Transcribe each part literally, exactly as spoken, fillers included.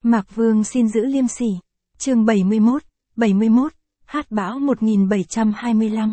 Mạc Vương xin giữ liêm sỉ. Chương bảy mươi mốt, bảy mươi mốt, Hát bão một nghìn bảy trăm hai mươi lăm.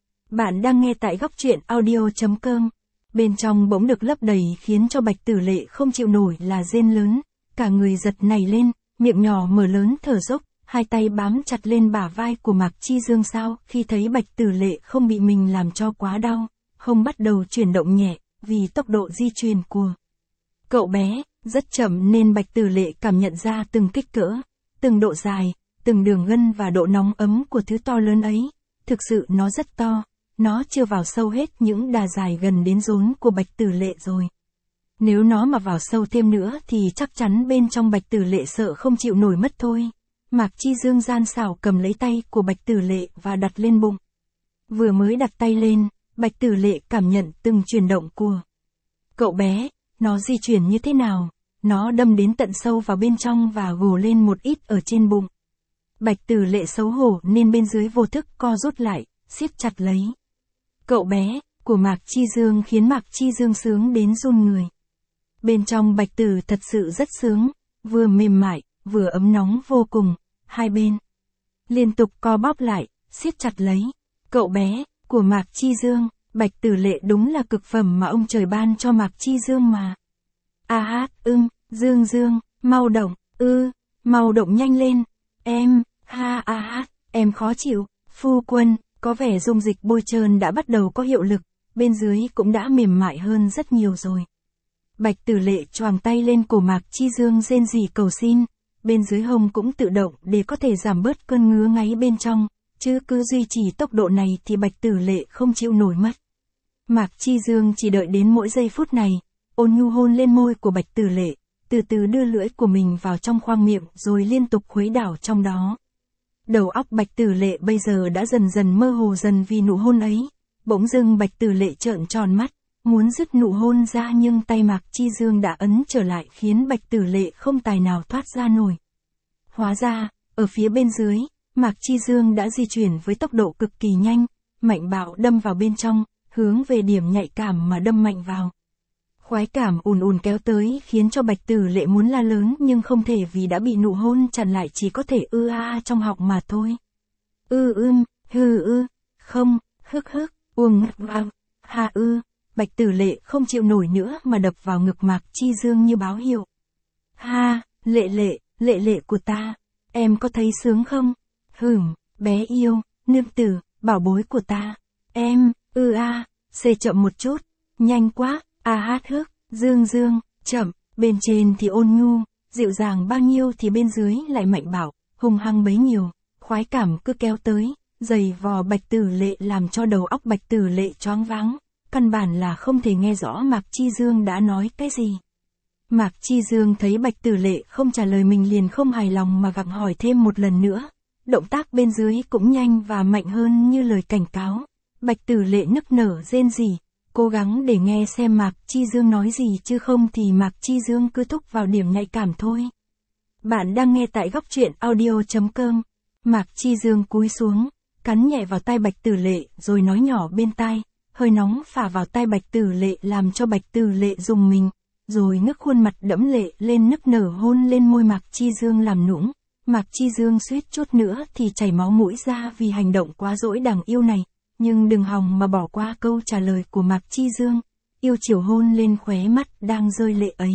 Bạn đang nghe tại góc truyện audio chấm com. Bên trong bỗng được lấp đầy khiến cho Bạch Tử Lệ không chịu nổi là rên lớn, cả người giật nảy lên, miệng nhỏ mở lớn thở dốc, hai tay bám chặt lên bả vai của Mạc Chi Dương sao khi thấy Bạch Tử Lệ không bị mình làm cho quá đau, hông bắt đầu chuyển động nhẹ, vì tốc độ di chuyển của cậu bé rất chậm nên Bạch Tử Lệ cảm nhận ra từng kích cỡ, từng độ dài, từng đường gân và độ nóng ấm của thứ to lớn ấy. Thực sự nó rất to, nó chưa vào sâu hết những đà dài gần đến rốn của Bạch Tử Lệ rồi. Nếu nó mà vào sâu thêm nữa thì chắc chắn bên trong Bạch Tử Lệ sợ không chịu nổi mất thôi. Mạc Chi Dương gian xảo cầm lấy tay của Bạch Tử Lệ và đặt lên bụng. Vừa mới đặt tay lên, Bạch Tử Lệ cảm nhận từng chuyển động của cậu bé, nó di chuyển như thế nào, nó đâm đến tận sâu vào bên trong và gồ lên một ít ở trên bụng. Bạch Tử Lệ xấu hổ nên bên dưới vô thức co rút lại, siết chặt lấy cậu bé của Mạc Chi Dương khiến Mạc Chi Dương sướng đến run người. Bên trong Bạch Tử thật sự rất sướng, vừa mềm mại, vừa ấm nóng vô cùng, hai bên liên tục co bóp lại, siết chặt lấy cậu bé của Mạc Chi Dương. Bạch Tử Lệ đúng là cực phẩm mà ông trời ban cho Mạc Chi Dương mà. A hát, ưm, Dương Dương, mau động, ư, mau động nhanh lên, em, ha a hát, em khó chịu, phu quân, có vẻ dung dịch bôi trơn đã bắt đầu có hiệu lực, bên dưới cũng đã mềm mại hơn rất nhiều rồi. Bạch Tử Lệ choàng tay lên cổ Mạc Chi Dương rên rỉ cầu xin, bên dưới hông cũng tự động để có thể giảm bớt cơn ngứa ngáy bên trong, chứ cứ duy trì tốc độ này thì Bạch Tử Lệ không chịu nổi mất. Mạc Chi Dương chỉ đợi đến mỗi giây phút này, ôn nhu hôn lên môi của Bạch Tử Lệ, từ từ đưa lưỡi của mình vào trong khoang miệng rồi liên tục khuấy đảo trong đó. Đầu óc Bạch Tử Lệ bây giờ đã dần dần mơ hồ dần vì nụ hôn ấy, bỗng dưng Bạch Tử Lệ trợn tròn mắt, muốn dứt nụ hôn ra nhưng tay Mạc Chi Dương đã ấn trở lại khiến Bạch Tử Lệ không tài nào thoát ra nổi. Hóa ra, ở phía bên dưới, Mạc Chi Dương đã di chuyển với tốc độ cực kỳ nhanh, mạnh bạo đâm vào bên trong, hướng về điểm nhạy cảm mà đâm mạnh vào. Khoái cảm ùn ùn kéo tới khiến cho Bạch Tử Lệ muốn la lớn nhưng không thể vì đã bị nụ hôn chặn lại, chỉ có thể ư a a trong họng mà thôi. Ư ưm, hư ư, không, hức hức, uông vào, ha ư. Bạch Tử Lệ không chịu nổi nữa mà đập vào ngực Mạc Chi Dương như báo hiệu. Ha, Lệ Lệ, Lệ Lệ của ta, em có thấy sướng không? Hửm, bé yêu, nương tử, bảo bối của ta, em, ư a, xê chậm một chút, nhanh quá, a hát hức, Dương Dương, chậm, bên trên thì ôn nhu, dịu dàng bao nhiêu thì bên dưới lại mạnh bạo, hung hăng bấy nhiêu, khoái cảm cứ kéo tới, giày vò Bạch Tử Lệ làm cho đầu óc Bạch Tử Lệ choáng váng, căn bản là không thể nghe rõ Mạc Chi Dương đã nói cái gì. Mạc Chi Dương thấy Bạch Tử Lệ không trả lời mình liền không hài lòng mà gặng hỏi thêm một lần nữa, động tác bên dưới cũng nhanh và mạnh hơn như lời cảnh cáo. Bạch Tử Lệ nức nở rên rỉ, cố gắng để nghe xem Mạc Chi Dương nói gì chứ không thì Mạc Chi Dương cứ thúc vào điểm nhạy cảm thôi. Bạn đang nghe tại góc truyện audio chấm com. Mạc Chi Dương cúi xuống, cắn nhẹ vào tai Bạch Tử Lệ rồi nói nhỏ bên tai, hơi nóng phả vào tai Bạch Tử Lệ làm cho Bạch Tử Lệ rùng mình, rồi ngước khuôn mặt đẫm lệ lên nức nở hôn lên môi Mạc Chi Dương làm nũng. Mạc Chi Dương suýt chút nữa thì chảy máu mũi ra vì hành động quá dỗi đáng yêu này. Nhưng đừng hòng mà bỏ qua câu trả lời của Mạc Chi Dương, yêu chiều hôn lên khóe mắt đang rơi lệ ấy.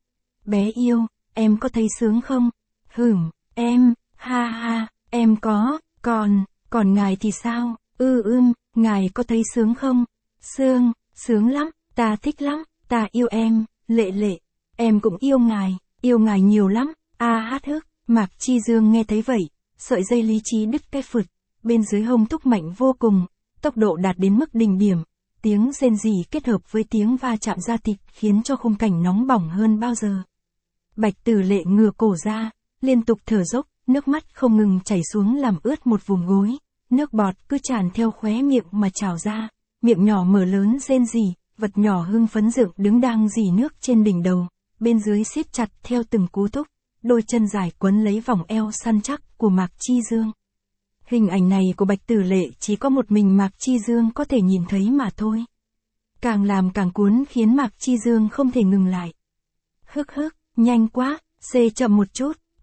Bé yêu, em có thấy sướng không? Hửm, em, ha ha, em có, còn, còn ngài thì sao? Ư ưm, ngài có thấy sướng không? Sướng, sướng lắm, ta thích lắm, ta yêu em, Lệ Lệ, em cũng yêu ngài, yêu ngài nhiều lắm, a hát hức. Mạc Chi Dương nghe thấy vậy, sợi dây lý trí đứt cái phượt, bên dưới hông thúc mạnh vô cùng. Tốc độ đạt đến mức đỉnh điểm, tiếng rên rỉ kết hợp với tiếng va chạm da thịt khiến cho khung cảnh nóng bỏng hơn bao giờ. Bạch Tử Lệ ngửa cổ ra, liên tục thở dốc, nước mắt không ngừng chảy xuống làm ướt một vùng gối, nước bọt cứ tràn theo khóe miệng mà trào ra, miệng nhỏ mở lớn rên rỉ, vật nhỏ hưng phấn dựng đứng đang rỉ nước trên đỉnh đầu, bên dưới siết chặt theo từng cú thúc, đôi chân dài quấn lấy vòng eo săn chắc của Mạc Chi Dương. Hình ảnh này của Bạch Tử Lệ chỉ có một mình Mạc Chi Dương có thể nhìn thấy mà thôi. Càng làm càng cuốn khiến Mạc Chi Dương không thể ngừng lại. Hức hức, nhanh quá, xê chậm một chút,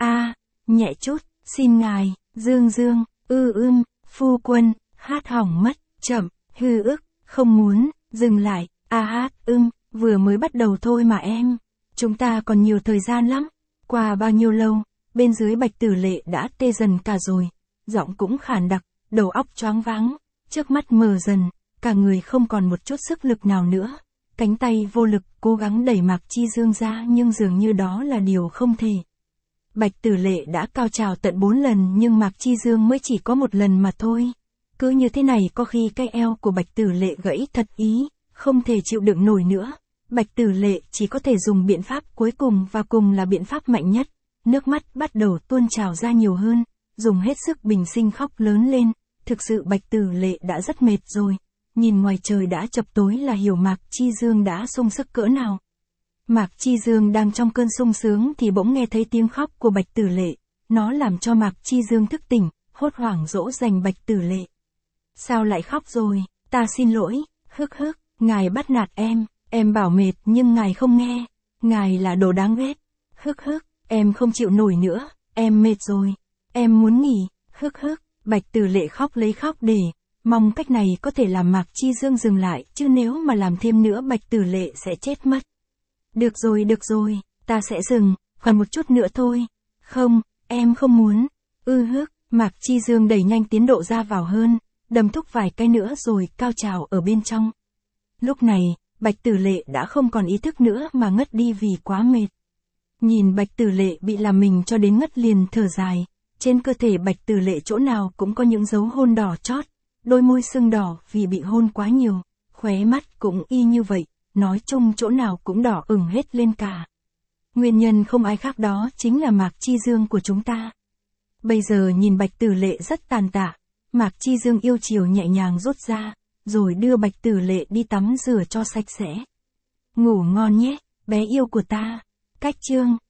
A, nhẹ chút, xin ngài, Dương Dương, ư ưm, phu quân, hát hỏng mất, chậm, hư ức, không muốn, dừng lại, a hát, ưm, vừa mới bắt đầu thôi mà em. Chúng ta còn nhiều thời gian lắm. Qua bao nhiêu lâu, bên dưới Bạch Tử Lệ đã tê dần cả rồi, giọng cũng khàn đặc, đầu óc choáng váng, trước mắt mờ dần, cả người không còn một chút sức lực nào nữa. Cánh tay vô lực cố gắng đẩy Mạc Chi Dương ra nhưng dường như đó là điều không thể. Bạch Tử Lệ đã cao trào tận bốn lần nhưng Mạc Chi Dương mới chỉ có một lần mà thôi. Cứ như thế này có khi cái eo của Bạch Tử Lệ gãy thật ý, không thể chịu đựng nổi nữa. Bạch Tử Lệ chỉ có thể dùng biện pháp cuối cùng và cùng là biện pháp mạnh nhất. Nước mắt bắt đầu tuôn trào ra nhiều hơn, dùng hết sức bình sinh khóc lớn lên. Thực sự Bạch Tử Lệ đã rất mệt rồi. Nhìn ngoài trời đã chập tối là hiểu Mạc Chi Dương đã sung sức cỡ nào. Mạc Chi Dương đang trong cơn sung sướng thì bỗng nghe thấy tiếng khóc của Bạch Tử Lệ. Nó làm cho Mạc Chi Dương thức tỉnh, hốt hoảng dỗ dành Bạch Tử Lệ. Sao lại khóc rồi, ta xin lỗi, hức hức, ngài bắt nạt em, em bảo mệt nhưng ngài không nghe, ngài là đồ đáng ghét, hức hức, em không chịu nổi nữa, em mệt rồi, em muốn nghỉ, hức hức, Bạch Tử Lệ khóc lấy khóc để, mong cách này có thể làm Mạc Chi Dương dừng lại, chứ nếu mà làm thêm nữa Bạch Tử Lệ sẽ chết mất. Được rồi được rồi, ta sẽ dừng, còn một chút nữa thôi, không, em không muốn, ư hức, Mạc Chi Dương đẩy nhanh tiến độ ra vào hơn, đầm thúc vài cái nữa rồi cao trào ở bên trong. Lúc này, Bạch Tử Lệ đã không còn ý thức nữa mà ngất đi vì quá mệt. Nhìn Bạch Tử Lệ bị làm mình cho đến ngất liền thở dài, trên cơ thể Bạch Tử Lệ chỗ nào cũng có những dấu hôn đỏ chót, đôi môi sưng đỏ vì bị hôn quá nhiều, khóe mắt cũng y như vậy, nói chung chỗ nào cũng đỏ ửng hết lên cả. Nguyên nhân không ai khác đó chính là Mạc Chi Dương của chúng ta. Bây giờ nhìn Bạch Tử Lệ rất tàn tạ, Mạc Chi Dương yêu chiều nhẹ nhàng rút ra, rồi đưa Bạch Tử Lệ đi tắm rửa cho sạch sẽ. Ngủ ngon nhé, bé yêu của ta. Cách chương